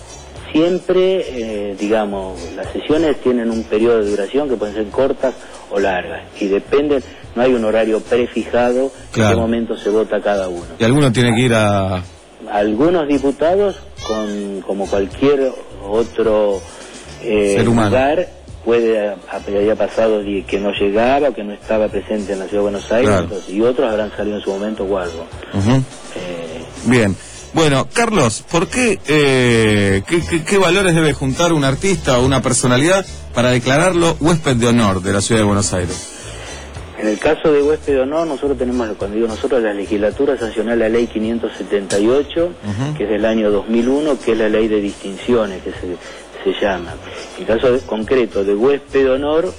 Siempre, eh, digamos, las sesiones tienen un periodo de duración que pueden ser cortas o largas. Y dependen, no hay un horario prefijado, claro. en qué momento se vota cada uno. Y alguno tiene que ir a... Algunos diputados, con, como cualquier otro eh, Ser humano. lugar, puede haber pasado de que no llegaba o que no estaba presente en la Ciudad de Buenos Aires, Claro. entonces, y otros habrán salido en su momento o algo. Uh-huh. Eh, Bien. Bueno, Carlos, ¿por qué, eh, qué, qué, qué valores debe juntar un artista o una personalidad para declararlo huésped de honor de la Ciudad de Buenos Aires? En el caso de huésped de honor, nosotros tenemos, cuando digo nosotros, la legislatura sancionó la ley quinientos setenta y ocho, uh-huh. que es del año dos mil uno, que es la ley de distinciones, que se, se llama. En caso de, concreto de huésped de honor,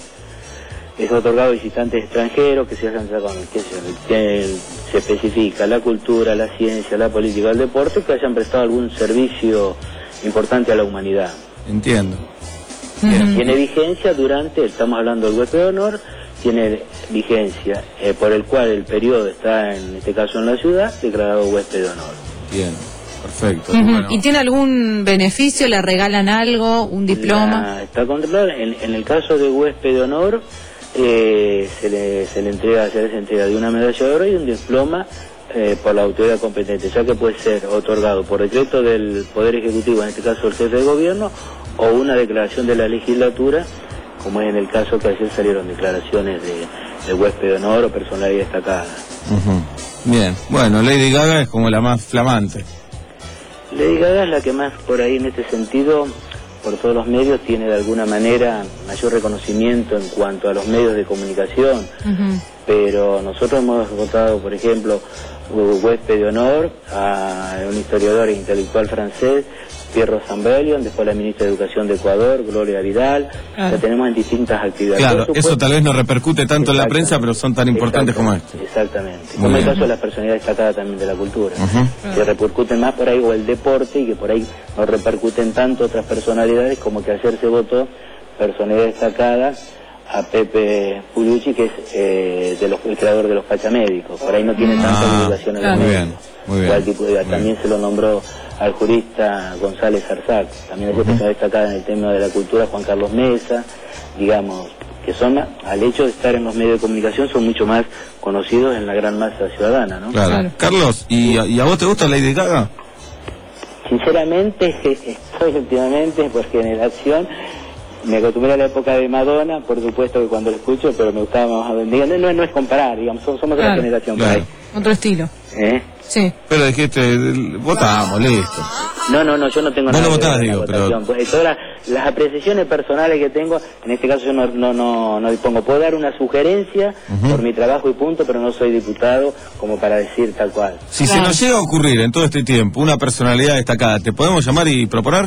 es otorgado a visitantes extranjeros que se hayan con que se, que se especifica la cultura, la ciencia, la política, el deporte, que hayan prestado algún servicio importante a la humanidad. Entiendo. Bien. Tiene vigencia durante, estamos hablando del huésped de honor, tiene vigencia eh, por el cual el periodo está, en este caso en la ciudad, declarado huésped de honor. Bien, perfecto. Uh-huh. Bueno. ¿Y tiene algún beneficio? ¿Le regalan algo? ¿Un diploma? La, está contemplado, en, en el caso de huésped de honor, eh, se, le, se le entrega, se les entrega de una medalla de oro y un diploma eh, por la autoridad competente, ya que puede ser otorgado por decreto del Poder Ejecutivo, en este caso el jefe de gobierno, o una declaración de la legislatura, como es en el caso que ayer salieron declaraciones de, de huésped de honor o personalidad destacada. Uh-huh. Bien, bueno, Lady Gaga es como la más flamante. Lady Gaga es la que más por ahí en este sentido, por todos los medios, tiene de alguna manera mayor reconocimiento en cuanto a los medios de comunicación, uh-huh. pero nosotros hemos votado, por ejemplo, huésped de honor a un historiador e intelectual francés, Pierre Zambellion, después la ministra de Educación de Ecuador, Gloria Vidal, ah. la tenemos en distintas actividades. Claro, eso tal vez no repercute tanto en la prensa, pero son tan importantes como este. Exactamente, como el caso de la personalidad destacada también de la cultura, uh-huh. que repercuten más por ahí, o el deporte, y que por ahí no repercuten tanto otras personalidades, como que ayer se votó personalidad destacada a Pepe Pugliucci, que es eh, de los, el creador de los pachamédicos, por ahí no tiene tanta ah, divulgación en los muy medios. Bien, muy bien. Tipo, muy también bien. Se lo nombró al jurista González Arzac, también uh-huh. persona destacada en el tema de la cultura, Juan Carlos Mesa, digamos, que son, al hecho de estar en los medios de comunicación, son mucho más conocidos en la gran masa ciudadana, ¿no? Claro. Claro. Carlos, ¿y a, ¿y a vos te gusta Lady Gaga? Sinceramente, estoy últimamente por generación. Me acostumbré a la época de Madonna, por supuesto que cuando lo escucho, pero me gustaba más. Digamos, no, no es comparar, digamos, somos otra claro, generación claro. por ahí. Otro estilo. ¿Eh? Sí. Pero dijiste, votamos, listo. No, no, no, yo no tengo nada no que ver con la votación. Pero... Todas las, las apreciaciones personales que tengo, en este caso yo no, no, no, no dispongo. Puedo dar una sugerencia uh-huh. por mi trabajo y punto, pero no soy diputado como para decir tal cual. Si claro. se nos llega a ocurrir en todo este tiempo una personalidad destacada, ¿te podemos llamar y proponer?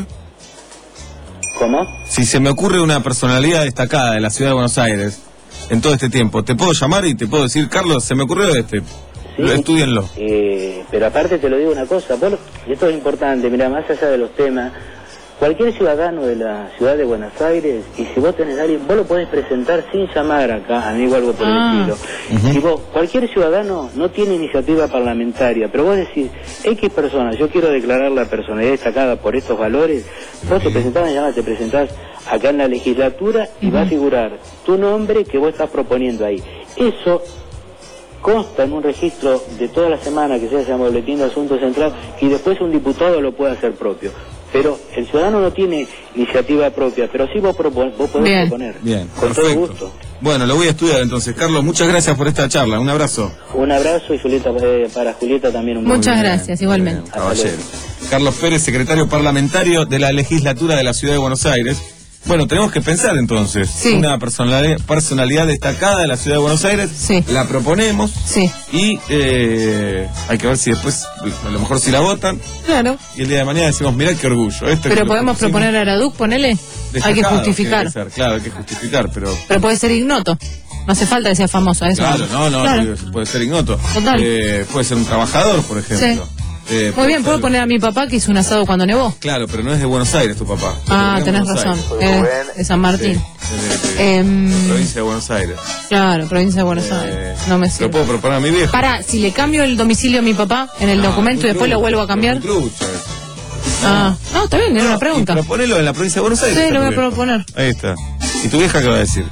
¿Cómo? Si se me ocurre una personalidad destacada de la Ciudad de Buenos Aires en todo este tiempo, ¿te puedo llamar y te puedo decir, Carlos, se me ocurrió este? Sí, estúdienlo. Eh, pero aparte te lo digo una cosa, vos, y esto es importante, mira, más allá de los temas, cualquier ciudadano de la Ciudad de Buenos Aires, y si vos tenés a alguien, vos lo podés presentar sin llamar acá, amigo, algo por ah. el estilo. Uh-huh. Si vos, cualquier ciudadano no tiene iniciativa parlamentaria, pero vos decís, X persona, yo quiero declarar la personalidad destacada por estos valores, vos te presentás, me llamás, te presentás acá en la legislatura y uh-huh. va a figurar tu nombre que vos estás proponiendo ahí. Eso consta en un registro de toda la semana que se llama Boletín de Asuntos Central, y después un diputado lo puede hacer propio. Pero el ciudadano no tiene iniciativa propia, pero sí vos, propon, vos podés Bien. proponer. Bien, con perfecto. todo gusto. Bueno, lo voy a estudiar entonces. Carlos, muchas gracias por esta charla. Un abrazo. Un abrazo y Julieta, eh, para Julieta también un Muchas buen gracias, igualmente. Caballero. Carlos Pérez, secretario parlamentario de la legislatura de la Ciudad de Buenos Aires. Bueno, tenemos que pensar entonces. Sí. Una personalidad, personalidad destacada de la Ciudad de Buenos Aires. Sí. La proponemos. Sí. Y eh, hay que ver si después, a lo mejor si la votan. Claro. Y el día de mañana decimos, mirá qué orgullo. Este Pero que podemos proponer a Araduc, ponele. Hay que justificar. Que ser, claro, hay que justificar, pero... Pero puede ser ignoto. No hace falta que sea famoso, eso. Claro, no, no, Claro. puede ser ignoto. Total. Eh, puede ser un trabajador, por ejemplo. Sí. Eh, Muy bien, ser- puedo poner a mi papá que hizo un asado cuando nevó. Claro, pero no es de Buenos Aires tu papá. Ah, Es de tenés Buenos razón. Aires. Es de San Martín. Sí, de- de- Em, de provincia de Buenos Aires. Claro, provincia de Buenos Aires. No me Lo sirve. puedo proponer a mi viejo. Para, si le cambio el domicilio a mi papá en el Ah, documento y muy después lo trucho, vuelvo a cambiar. muy trucho eso. Ah, no, está bien, era una pregunta. Y proponelo en la provincia de Buenos Aires. Sí, está lo voy a tu viejo. proponer. Ahí está. ¿Y tu vieja qué va a decir?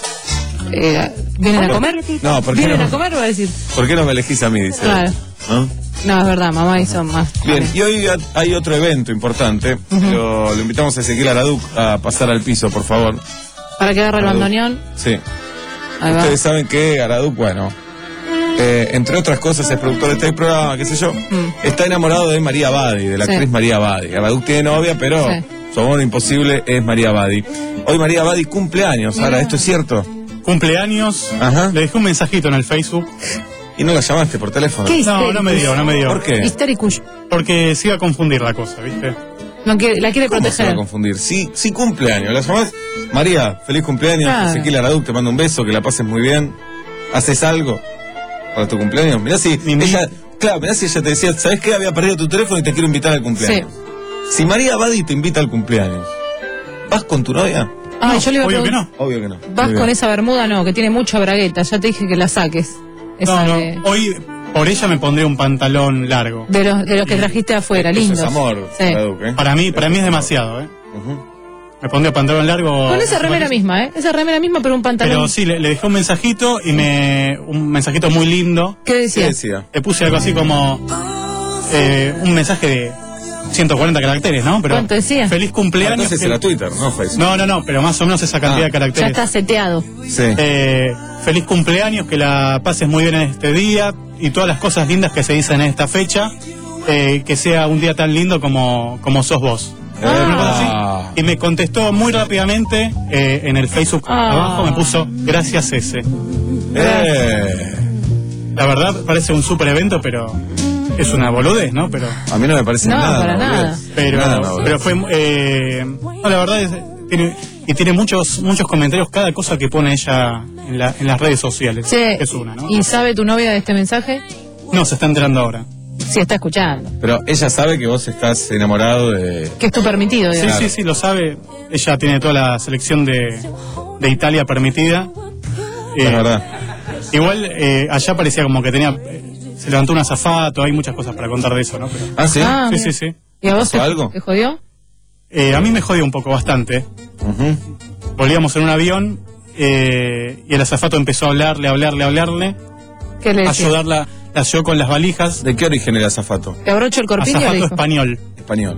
Eh, ¿Vienen a comer? No, ¿por qué ¿Vienen no? a comer? Va a decir. ¿Por qué no me elegís a mí? Dice. Claro. ¿No? No, es verdad, mamá hizo más. Bien, y hoy hay otro evento importante. lo, lo invitamos a Ezequiel Araduc a pasar al piso, por favor. Para que agarre el Araduc. bandoneón. Sí. Ahí va. Ustedes saben que Araduc, bueno, eh, entre otras cosas es productor de este programa, qué sé yo, está enamorado de María Badi, de la Sí. actriz María Badi. Araduc tiene novia, pero Sí. su amor imposible es María Badi. Hoy María Badi cumple años. Ahora, ¿esto es cierto? Cumpleaños. Ajá. Le dejé un mensajito en el Facebook. ¿Y no la llamaste por teléfono? ¿Qué No, no me dio, no me dio. ¿Por qué? Histéricus. Porque se iba a confundir la cosa, ¿viste? No quiere, la quiere ¿Cómo se va proteger. a confundir? Sí, sí cumpleaños. ¿La llamás? María, feliz cumpleaños. Claro. Ezequiel Araduc, te mando un beso, que la pases muy bien. ¿Haces algo para tu cumpleaños? Mirá si ella, claro, mirá si ella te decía, ¿sabes qué? Había perdido tu teléfono y te quiero invitar al cumpleaños. Si María Badi te invita al cumpleaños, ¿vas con tu novia? Ah, yo le iba a obvio que preguntar. no. Obvio que no. Vas Muy con bien. esa bermuda, no, que tiene mucha bragueta. Ya te dije que la saques. Esa No, no. de, Hoy, por ella me pondré un pantalón largo. de los, de los que trajiste afuera, Eso lindos. es amor, Sí. Araduc, ¿eh? Para mí, para mí es demasiado, ¿eh? Ujú. Me pondré pantalón largo. Con esa remera misma, ¿eh? Esa remera misma, pero un pantalón. Pero sí, le, le dejé un mensajito y me. Un mensajito muy lindo. ¿Qué ¿Qué decía? decía? Le puse algo así como. eh, un mensaje de ciento cuarenta caracteres, ¿no? Pero ¿Cuánto decía? feliz cumpleaños. Entonces que- era Twitter, no Facebook. No, no, no, pero más o menos esa cantidad Ah. de Ya caracteres. está seteado. Sí. Eh, feliz cumpleaños, que la pases muy bien en este día y todas las cosas lindas que se dicen en esta fecha. Eh, que sea un día tan lindo como, como sos vos. Ah. Una cosa así. Y me contestó muy rápidamente eh, en el Facebook Ah. abajo, me puso gracias ese. Eh, La verdad parece un super evento, pero es una boludez, ¿no? Pero a mí no me parece No, nada. para no, nada. boludez. pero, Nada, no, pero fue eh, no, la verdad es tiene, y tiene muchos muchos comentarios cada cosa que pone ella en, la, en las redes sociales. Sí. Es una, ¿no? ¿Y sabe tu novia de este mensaje? No, se está enterando ahora. Sí, está escuchando. Pero ella sabe que vos estás enamorado de... Que es tu permitido, Sí, digamos. sí, sí, lo sabe. Ella tiene toda la selección de, de Italia permitida. Es Eh, verdad. Igual eh, allá parecía como que tenía. eh, se levantó un azafato, hay muchas cosas para contar de eso, ¿no? Pero, ¿Ah, sí? Ah, sí, mira. sí, sí. ¿Y a vos ¿Pasó te, algo? te jodió? Eh, a mí me jodió un poco bastante. Ujú. Volvíamos en un avión eh, y el azafato empezó a hablarle, a hablarle, a hablarle, ¿Qué le a decía? ayudarla, la ayudó con las valijas. ¿De qué origen era azafato? ¿Te abrocho el corpiño? Le Azafato dijo. español. Español.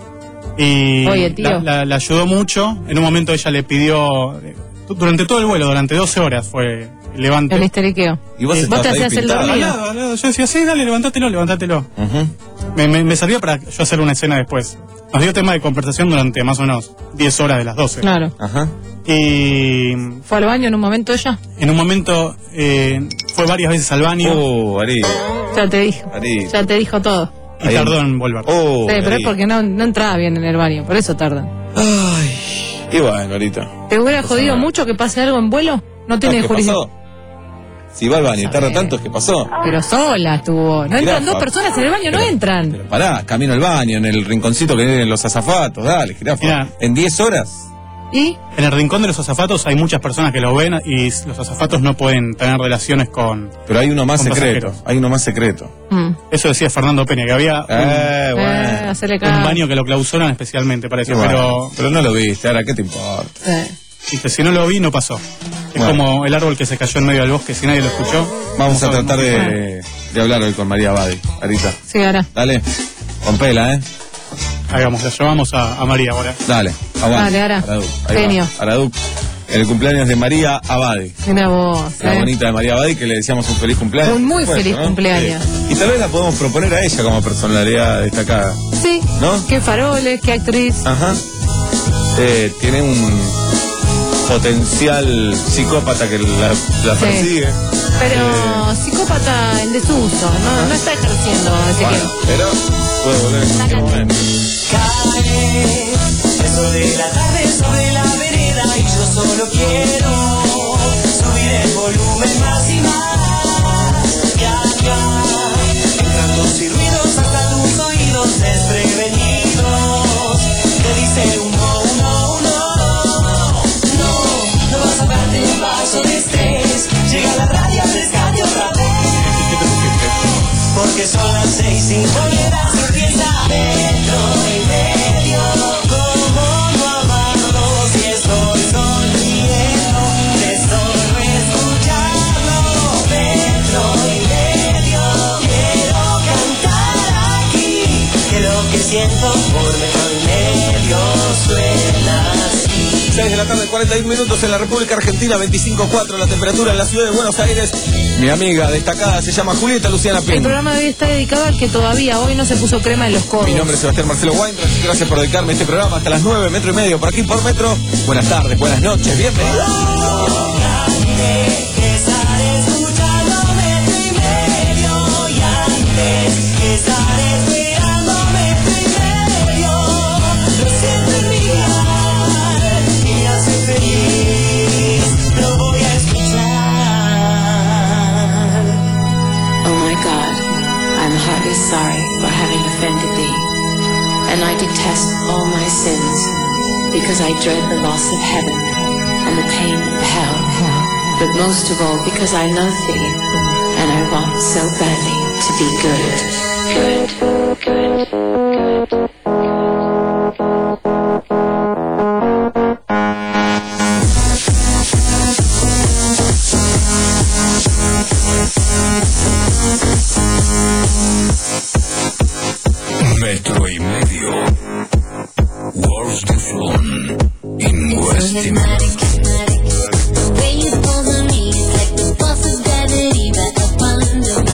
Y Oye, tío. La, la- la ayudó mucho. En un momento ella le pidió, eh, durante todo el vuelo, durante doce horas fue el levante. El histeriqueo. ¿Y vos Eh, Vos estabas te ahí hacías el pintada? Al dormido. lado, al lado. Yo decía, sí, dale, levantátelo, levantátelo. Ujú. Me, me, me servía para yo hacer una escena después. Nos dio tema de conversación durante más o menos diez horas de las doce. Claro. Ajá. Y ¿Fue al baño en un momento ella? en un momento eh, fue varias veces al baño Oh, Ari. Ya te dijo. Ari. Ya te dijo todo. y ahí- tardó en volver. Oh, Sí, pero Ari. es porque no, no entraba bien en el baño, por eso tardan. Ay. Y bueno, ahorita. ¿Te hubiera Pasa jodido nada. mucho que pase algo en vuelo? No tiene ¿Qué jurisdicción. pasó? Si va al baño y tarda Sabe. tanto, es que pasó. Pero sola estuvo. No Mirá, entran dos Fab. personas en el baño, no Pero- entran. Pero pará, camino al baño, en el rinconcito que tienen los azafatos, dale, jirafa. Mirá. En diez horas. ¿Y? En el rincón de los azafatos hay muchas personas que lo ven y los azafatos no pueden tener relaciones con... Pero hay uno más Con secreto. pasajeros. Hay uno más secreto. Mm. Eso decía Fernando Peña, que había un, Eh, bueno. Eh, hacerle un caso. baño que lo clausuran especialmente para Qué eso. bueno. Pero Pero no lo viste, ahora, ¿qué te importa? Sí. viste, si no lo vi, no pasó. Es Bueno. como el árbol que se cayó en medio del bosque, si nadie lo escuchó. Vamos a no tratar sabemos. de, de hablar hoy con María Badi, Arita. Sí, ahora. Dale, rompela, ¿eh? Hagamos, la llevamos a, a María ahora. Dale, aguante. Dale, Ara. Araduc, ahí va. Genio. Araduc. en el cumpleaños de María Abadi. Mira vos. La eh. bonita de María Abadi, que le deseamos un feliz cumpleaños. Un muy Por feliz supuesto, ¿no? cumpleaños. Sí. Y tal vez la podemos proponer a ella como personalidad destacada. Sí. ¿No? Qué faroles, qué actriz. Ajá. Eh, tiene un potencial psicópata que la, la Sí. persigue. Pero Eh, psicópata en desuso, no, no está ejerciendo ese bueno, pero puede volver en cualquier momento. Cae eso de la tarde sobre la vereda y yo solo quiero subir el volumen más y más. Y acá entran tus ruidos hasta tus oídos desprevenidos. Te dice un no, no, no, no, no vas a darte un vaso de estrés. Llega la radio, rescate otra vez. Porque son las seis y horas y empieza metro y medio. Como no amarlo si estoy sonriendo, te solo escucharlo. Metro y medio, quiero cantar aquí, que lo que siento por metro y medio suena así. seis de la tarde, cuarenta y un minutos en la República Argentina, veinticinco punto cuatro la temperatura en la ciudad de Buenos Aires. Mi amiga destacada se llama Julieta Luciana El Pin. programa de hoy está dedicado al que todavía hoy no se puso crema en los codos. Mi nombre es Sebastián Marcelo Weinreich. Gracias por dedicarme a este programa hasta las nueve, metro y medio, por aquí por Metro. Buenas tardes, buenas noches, bienvenidos. Estaré escuchando metro y medio y antes estaré esperando metro y medio. Lo siento en mi alma y me hace feliz. Lo voy a escuchar. Oh my God, I'm heartily sorry for having offended thee, and I detest all my sins, because I dread the loss of heaven and the pain of hell, but most of all because I love thee, and I want so badly to be good. Good, good, good. Metro y medio. World of Fun in West Timor.